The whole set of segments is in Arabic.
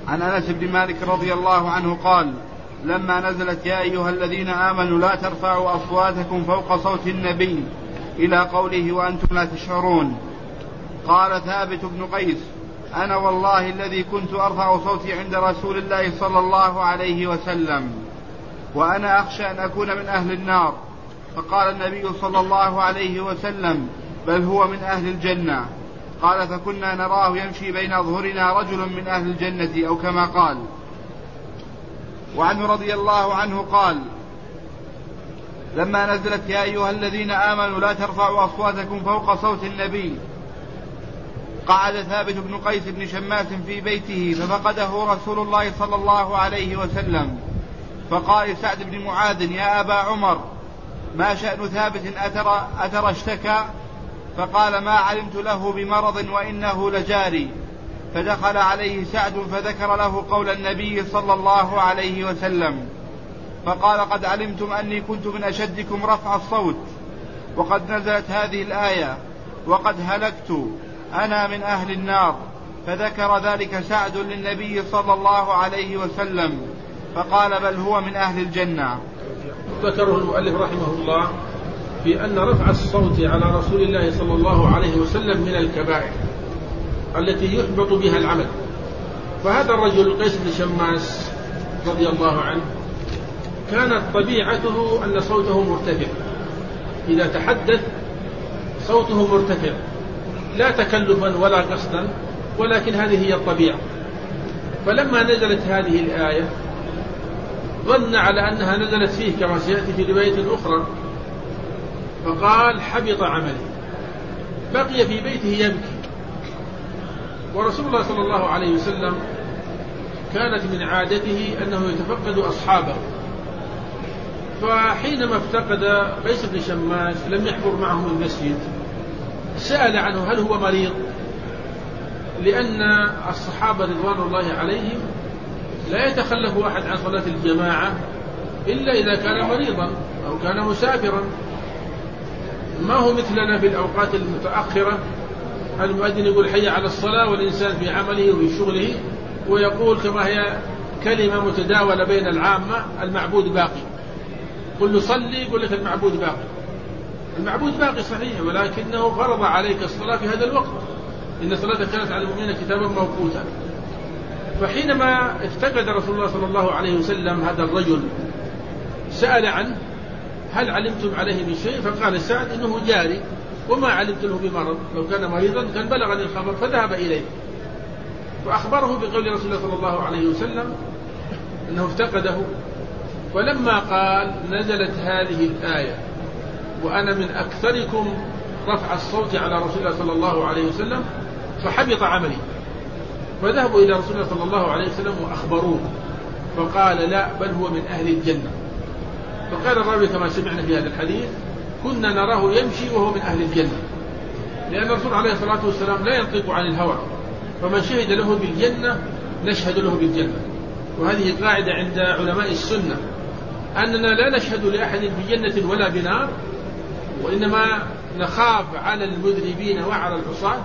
عن أنس بن مالك رضي الله عنه قال: لما نزلت يا أيها الذين آمنوا لا ترفعوا أصواتكم فوق صوت النبي إلى قوله وأنتم لا تشعرون، قال ثابت بن قيس: أنا والله الذي كنت أرفع صوتي عند رسول الله صلى الله عليه وسلم وأنا أخشى أن أكون من أهل النار. فقال النبي صلى الله عليه وسلم: بل هو من أهل الجنة. قال: فكنا نراه يمشي بين أظهرنا رجل من أهل الجنة أو كما قال. وعنه رضي الله عنه قال: لما نزلت يا أيها الذين آمنوا لا ترفعوا أصواتكم فوق صوت النبي، قعد ثابت بن قيس بن شماس في بيته ففقده رسول الله صلى الله عليه وسلم، فقال سعد بن معاذ: يا أبا عمر، ما شأن ثابت أترى اشتكى؟ فقال: ما علمت له بمرض وإنه لجاري. فدخل عليه سعد فذكر له قول النبي صلى الله عليه وسلم، فقال: قد علمتم أني كنت من أشدكم رفع الصوت، وقد نزلت هذه الآية: وقد هلكت أنا من أهل النار. فذكر ذلك سعد للنبي صلى الله عليه وسلم، فقال: بل هو من أهل الجنة. ذكره المؤلف رحمه الله في أن رفع الصوت على رسول الله صلى الله عليه وسلم من الكبائر التي يحبط بها العمل. فهذا الرجل قيس بن شماس رضي الله عنه كانت طبيعته أن صوته مرتفع، إذا تحدث صوته مرتفع لا تكلفا ولا قصدا، ولكن هذه هي الطبيعة. فلما نزلت هذه الآية ظن على أنها نزلت فيه كما سيأتي في رواية أخرى، فقال: حبط عملي. بقي في بيته يبكي. ورسول الله صلى الله عليه وسلم كانت من عادته أنه يتفقد أصحابه، فحينما افتقد قيس بن شماس لم يحضر معه المسجد، سأل عنه هل هو مريض، لأن الصحابة رضوان الله عليهم لا يتخلف أحد عن صلاة الجماعة إلا إذا كان مريضا أو كان مسافرا. ما هو مثلنا في الأوقات المتأخرة، المؤذن يقول حي على الصلاة والإنسان في عمله وفي شغله، ويقول كما هي كلمة متداولة بين العامة: المعبود باقي. كل صلي يقول لك المعبود باقي. المعبود باقي صحيح، ولكنه فرض عليك الصلاة في هذا الوقت، إن الصلاة كانت على المؤمنين كتابا موقوتا. فحينما افتقد رسول الله صلى الله عليه وسلم هذا الرجل سأل عنه: هل علمتم عليه من شيء؟ فقال سعد: إنه جاري وما علمت له بمرض، لو كان مريضا كان بلغني الخبر. فذهب إليه وأخبره بقول رسول الله صلى الله عليه وسلم أنه افتقده. ولما قال نزلت هذه الآية: وأنا من أكثركم رفع الصوت على رسول الله صلى الله عليه وسلم، فحبط عملي. فذهبوا إلى رسول الله صلى الله عليه وسلم وأخبروه، فقال: لا، بل هو من أهل الجنة. فقال الراوي كما سمعنا في هذا الحديث: كنا نراه يمشي وهو من أهل الجنة، لأن الرسول عليه الصلاة والسلام لا ينطق عن الهوى، فمن شهد له بالجنة نشهد له بالجنة. وهذه قاعدة عند علماء السنة، أننا لا نشهد لأحد بجنة ولا بنار، وإنما نخاف على المذنبين وعلى العصاة،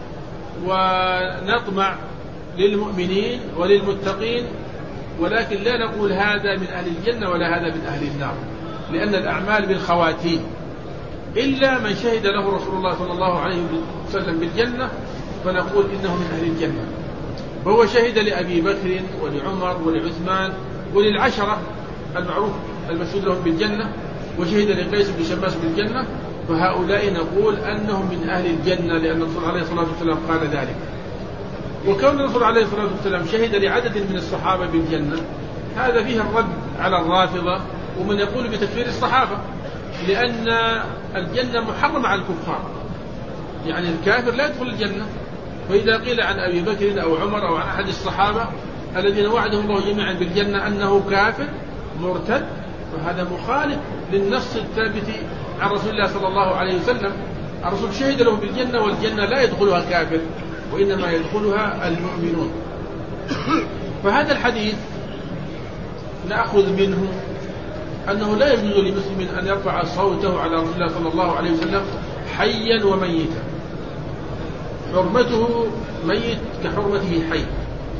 ونطمع للمؤمنين وللمتقين، ولكن لا نقول هذا من أهل الجنة ولا هذا من أهل النار، لأن الأعمال بالخواتيم. إلا من شهد له رسول الله صلى الله عليه وسلم بالجنة فنقول إنه من أهل الجنة. وهو شهد لأبي بكر ولعمر ولعثمان وللعشرة المعروف المشهود لهم بالجنة، وشهد لقيس بن شماس بالجنة، فهؤلاء نقول أنهم من أهل الجنة، لأن الرسول عليه الصلاة والسلام قال ذلك. وكون الرسول عليه الصلاة والسلام شهد لعدد من الصحابة بالجنة، هذا فيه الرد على الرافضة ومن يقول بتكفير الصحابة، لأن الجنة محرمة على الكفار، يعني الكافر لا يدخل الجنة. وإذا قيل عن أبي بكر أو عمر أو عن أحد الصحابة الذين وعدهم الله جميعا بالجنة أنه كافر مرتد، فهذا مخالف للنص الثابت عن رسول الله صلى الله عليه وسلم. الرسول شهد له بالجنة، والجنة لا يدخلها كافر وإنما يدخلها المؤمنون. فهذا الحديث نأخذ منه أنه لا يجوز لمسلم أن يرفع صوته على رسول الله صلى الله عليه وسلم حيا وميتا، حرمته ميت كحرمته حي.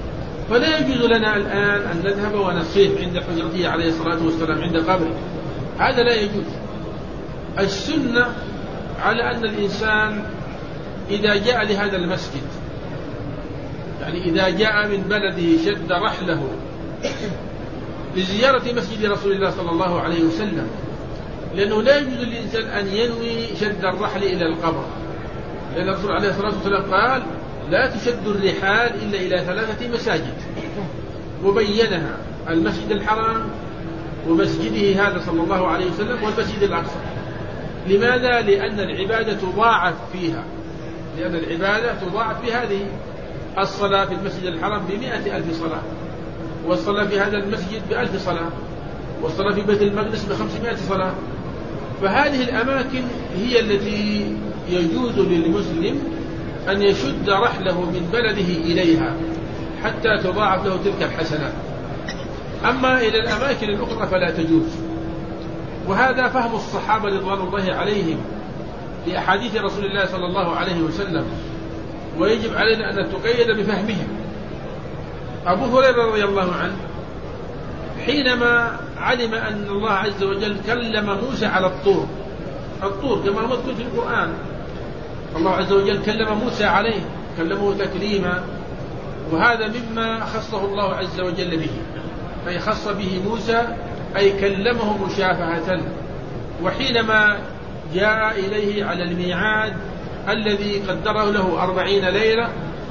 فلا يجوز لنا الآن أن نذهب ونصيح عند حجرته عليه الصلاة والسلام عند قبره، هذا لا يجوز. السنة على أن الإنسان إذا جاء لهذا المسجد، يعني إذا جاء من بلده شد رحله لزيارة مسجد رسول الله صلى الله عليه وسلم، لأنه لا يجوز للإنسان أن ينوي شد الرحل إلى القبر، لأن الرسول عليه الصلاة والسلام قال لا تشد الرحال إلا إلى 3 مساجد، وبينها: المسجد الحرام، ومسجده هذا صلى الله عليه وسلم، والمسجد الأقصى. لماذا؟ لأن العبادة تضاعف فيها، لأن العبادة تضاعف في هذه. الصلاة في المسجد الحرام ب100,000 صلاة، والصلاة في هذا المسجد ب1000 صلاة، والصلاة في بيت المقدس ب500 صلاة. فهذه الأماكن هي التي يجوز للمسلم أن يشد رحله من بلده إليها حتى تضاعف له تلك الحسنات. أما إلى الأماكن الأخرى فلا تجوز. وهذا فهم الصحابة رضوان الله عليهم لأحاديث رسول الله صلى الله عليه وسلم، ويجب علينا أن نتقيد بفهمهم. أبو هريرة رضي الله عنه حينما علم أن الله عز وجل كلم موسى على الطور كما مذكور في القرآن، الله عز وجل كلم موسى عليه، كلمه تكريما، وهذا مما خصه الله عز وجل به، أي خص به موسى، أي كلمه مشافهة. وحينما جاء إليه على الميعاد الذي قدره له 40 ليلة،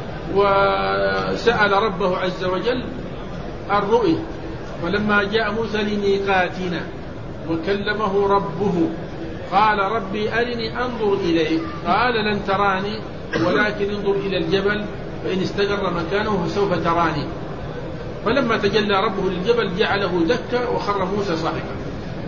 وسأل ربه عز وجل الرؤيا، ولما جاء موسى لميقاتنا وكلمه ربه قال ربي أرني أنظر إليك، قال لن تراني ولكن انظر إلى الجبل فإن استقر مكانه فسوف تراني. فلما تجلى ربه للجبل جعله دكا وخر موسى صاعقا.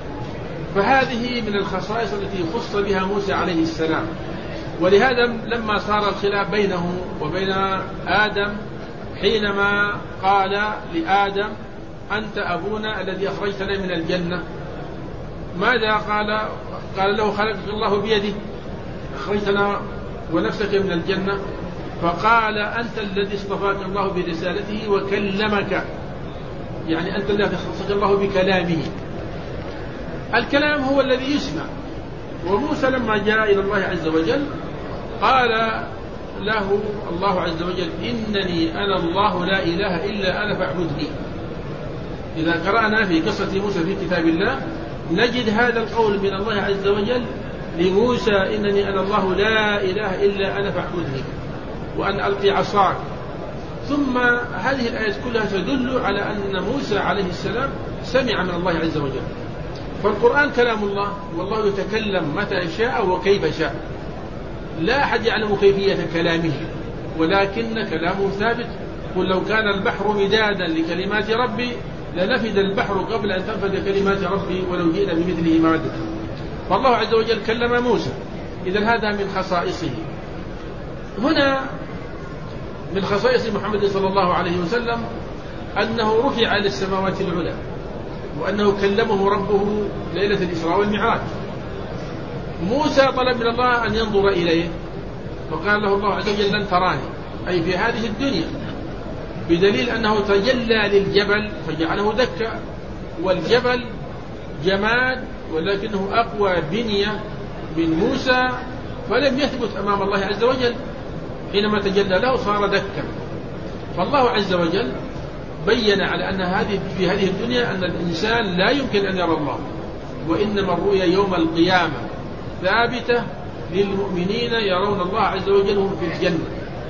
فهذه من الخصائص التي خص بها موسى عليه السلام. ولهذا لما صار الخلاف بينه وبين آدم حينما قال لآدم أنت أبونا الذي أخرجتنا من الجنة، ماذا قال له خلقك الله بيده، أخرجتنا ونفسك من الجنة، فقال أنت الذي اصطفاك الله برسالته وكلمك، يعني أنت الذي خصك الله بكلامه. الكلام هو الذي يسمع. وموسى لما جاء إلى الله عز وجل قال له الله عز وجل إنني أنا الله لا إله إلا أنا فاعبدني. إذا قرأنا في قصة موسى في كتاب الله نجد هذا القول من الله عز وجل لموسى إنني أنا الله لا إله إلا أنا فاعبدني وأن ألقي عصاك. ثم هذه الآيات كلها تدل على أن موسى عليه السلام سمع من الله عز وجل. فالقرآن كلام الله، والله يتكلم متى شاء وكيف شاء، لا أحد يعلم كيفية كلامه، ولكن كلامه ثابت. قل لو كان البحر مدادا لكلمات ربي لنفد البحر قبل أن تنفد كلمات ربي ولو جئنا بمثله مددا. فالله عز وجل كلم موسى، إذن هذا من خصائصه. هنا من خصائص محمد صلى الله عليه وسلم أنه رفع إلى السماوات العلى، وأنه كلمه ربه ليلة الإسراء والمعراج. موسى طلب من الله أن ينظر إليه، فقال له الله عز وجل لن تراني، أي في هذه الدنيا، بدليل أنه تجلى للجبل فجعله دكا، والجبل جماد ولكنه أقوى بنية من موسى، فلم يثبت أمام الله عز وجل، حينما تجلى له صار دكا. فالله عز وجل بين على أن في هذه الدنيا أن الإنسان لا يمكن أن يرى الله، وإنما الرؤيا يوم القيامة ثابتة للمؤمنين يرون الله عز وجل هم في الجنة،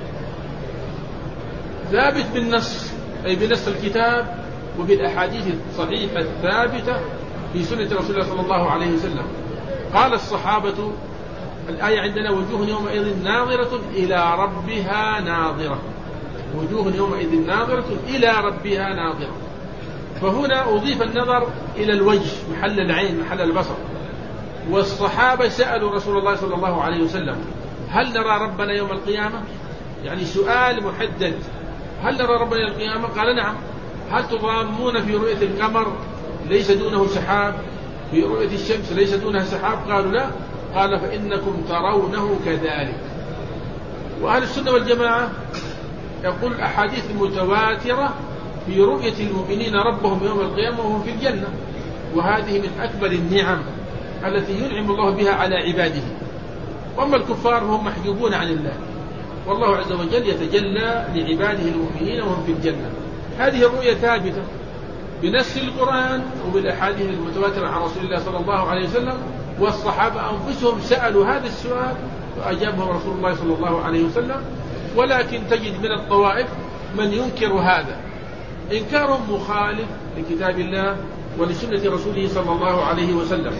ثابت بالنص، أي بنص الكتاب وبالأحاديث الصحيحة الثابتة في سنة رسول الله صلى الله عليه وسلم. قال الصحابة، الآية عندنا وجوه يومئذ ناظرة إلى ربها ناظرة، وجوه يومئذ ناظرة إلى ربها ناظرة. فهنا أضيف النظر إلى الوجه محل العين محل البصر. والصحابة سألوا رسول الله صلى الله عليه وسلم هل نرى ربنا يوم القيامة؟ يعني سؤال محدد، هل نرى ربنا يوم القيامة؟ قال نعم. هل تضامون في رؤية القمر ليس دونه سحاب، في رؤية الشمس ليس دونها سحاب؟ قالوا لا. قال فإنكم ترونه كذلك. وأهل السنة والجماعة يقول الأحاديث المتواترة في رؤية المؤمنين ربهم يوم القيامة وهم في الجنة، وهذه من أكبر النعم التي ينعم الله بها على عباده. وأما الكفار هم محجوبون عن الله، والله عز وجل يتجلى لعباده المؤمنين وهم في الجنة. هذه الرؤية ثابتة بنص القرآن وبالأحاديث المتواترة عن رسول الله صلى الله عليه وسلم، والصحابة أنفسهم سألوا هذا السؤال فأجابهم رسول الله صلى الله عليه وسلم. ولكن تجد من الطوائف من ينكر هذا إنكارهم مخالف لكتاب الله ولسنة رسوله صلى الله عليه وسلم.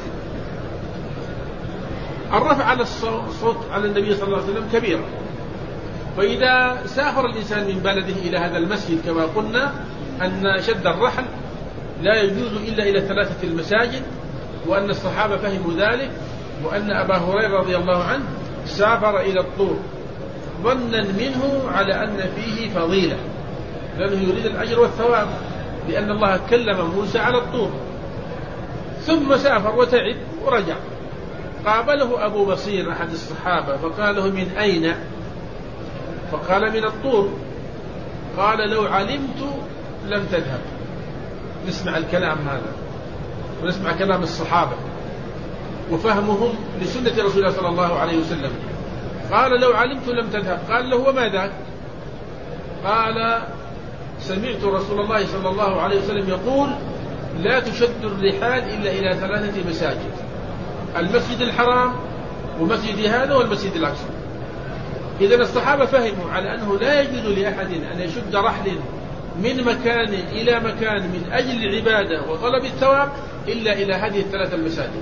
الرفع على الصوت على النبي صلى الله عليه وسلم كبيرة، فإذا سافر الإنسان من بلده إلى هذا المسجد كما قلنا أن شد الرحل لا يجوز إلا إلى 3 المساجد، وأن الصحابة فهموا ذلك، وأن أبا هريرة رضي الله عنه سافر إلى الطور ظنا منه على أن فيه فضيلة، لأنه يريد الأجر والثواب، لأن الله كلم موسى على الطور. ثم سافر وتعب ورجع، قابله أبو بصير أحد الصحابة فقال له من أين؟ فقال من الطور. قال لو علمت لم تذهب. نسمع الكلام هذا ونسمع كلام الصحابة وفهمهم لسنة رسول الله صلى الله عليه وسلم. قال لو علمت لم تذهب. قال له وما ذاك؟ قال سمعت رسول الله صلى الله عليه وسلم يقول لا تشد الرحال إلا إلى 3 مساجد: المسجد الحرام ومسجد هذا والمسجد الأقصى. إذا الصحابة فهموا على أنه لا يجوز لأحد أن يشد رحل من مكان إلى مكان من أجل العبادة وطلب الثواب إلا إلى هذه 3 المساجد: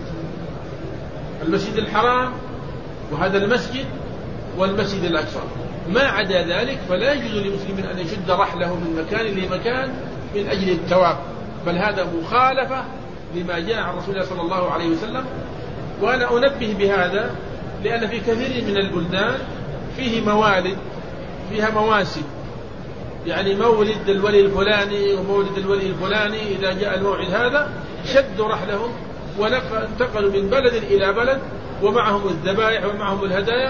المسجد الحرام وهذا المسجد والمسجد الأقصى. ما عدا ذلك فلا يجوز لمسلم أن يشد رحله من مكان لمكان من أجل الثواب، بل هذا مخالفة لما جاء عن رسول الله صلى الله عليه وسلم. وأنا أنبه بهذا لأن في كثير من البلدان فيه موالد فيها مواسم، يعني مولد الولي الفلاني ومولد الولي الفلاني، إذا جاء الموعد هذا شدوا رحلهم وانتقلوا من بلد إلى بلد ومعهم الذبائح ومعهم الهدايا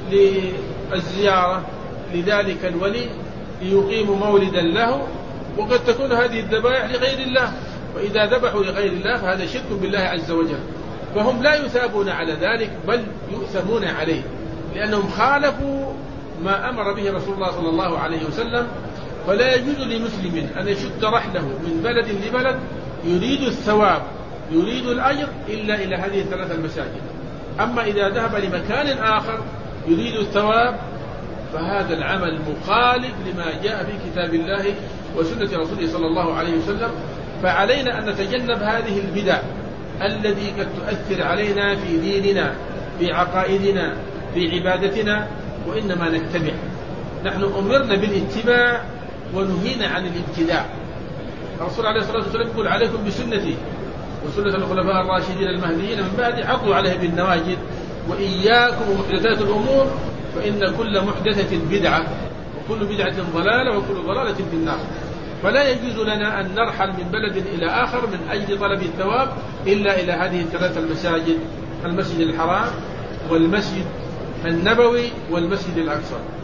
للزيارة لذلك الولي ليقيموا مولدا له، وقد تكون هذه الذبائح لغير الله، فإذا ذبحوا لغير الله فهذا شرك بالله عز وجل، فهم لا يثابون على ذلك بل يؤثمون عليه، لأنهم خالفوا ما أمر به رسول الله صلى الله عليه وسلم. فلا يجوز لمسلم أن يشد رحله من بلد لبلد يريد الثواب يريد الأجر إلا إلى هذه 3 المساجد. أما إذا ذهب لمكان آخر يريد الثواب فهذا العمل مخالف لما جاء في كتاب الله وسنة رسوله صلى الله عليه وسلم. فعلينا أن نتجنب هذه البدع التي قد تؤثر علينا في ديننا في عقائدنا في عبادتنا، وإنما نتبع. نحن أمرنا بالاتباع ونهينا عن الابتداع. الرسول عليه الصلاة والسلام يقول عليكم بسنتي وسنة الخلفاء الراشدين المهديين من بعد عضوا عليه بالنواجذ وإياكم ومحدثات الأمور فإن كل محدثة بدعة وكل بدعة ضلالة وكل ضلالة في النار. فلا يجوز لنا أن نرحل من بلد إلى آخر من أجل طلب الثواب إلا إلى هذه 3 المساجد: المسجد الحرام والمسجد النبوي والمسجد الأقصى.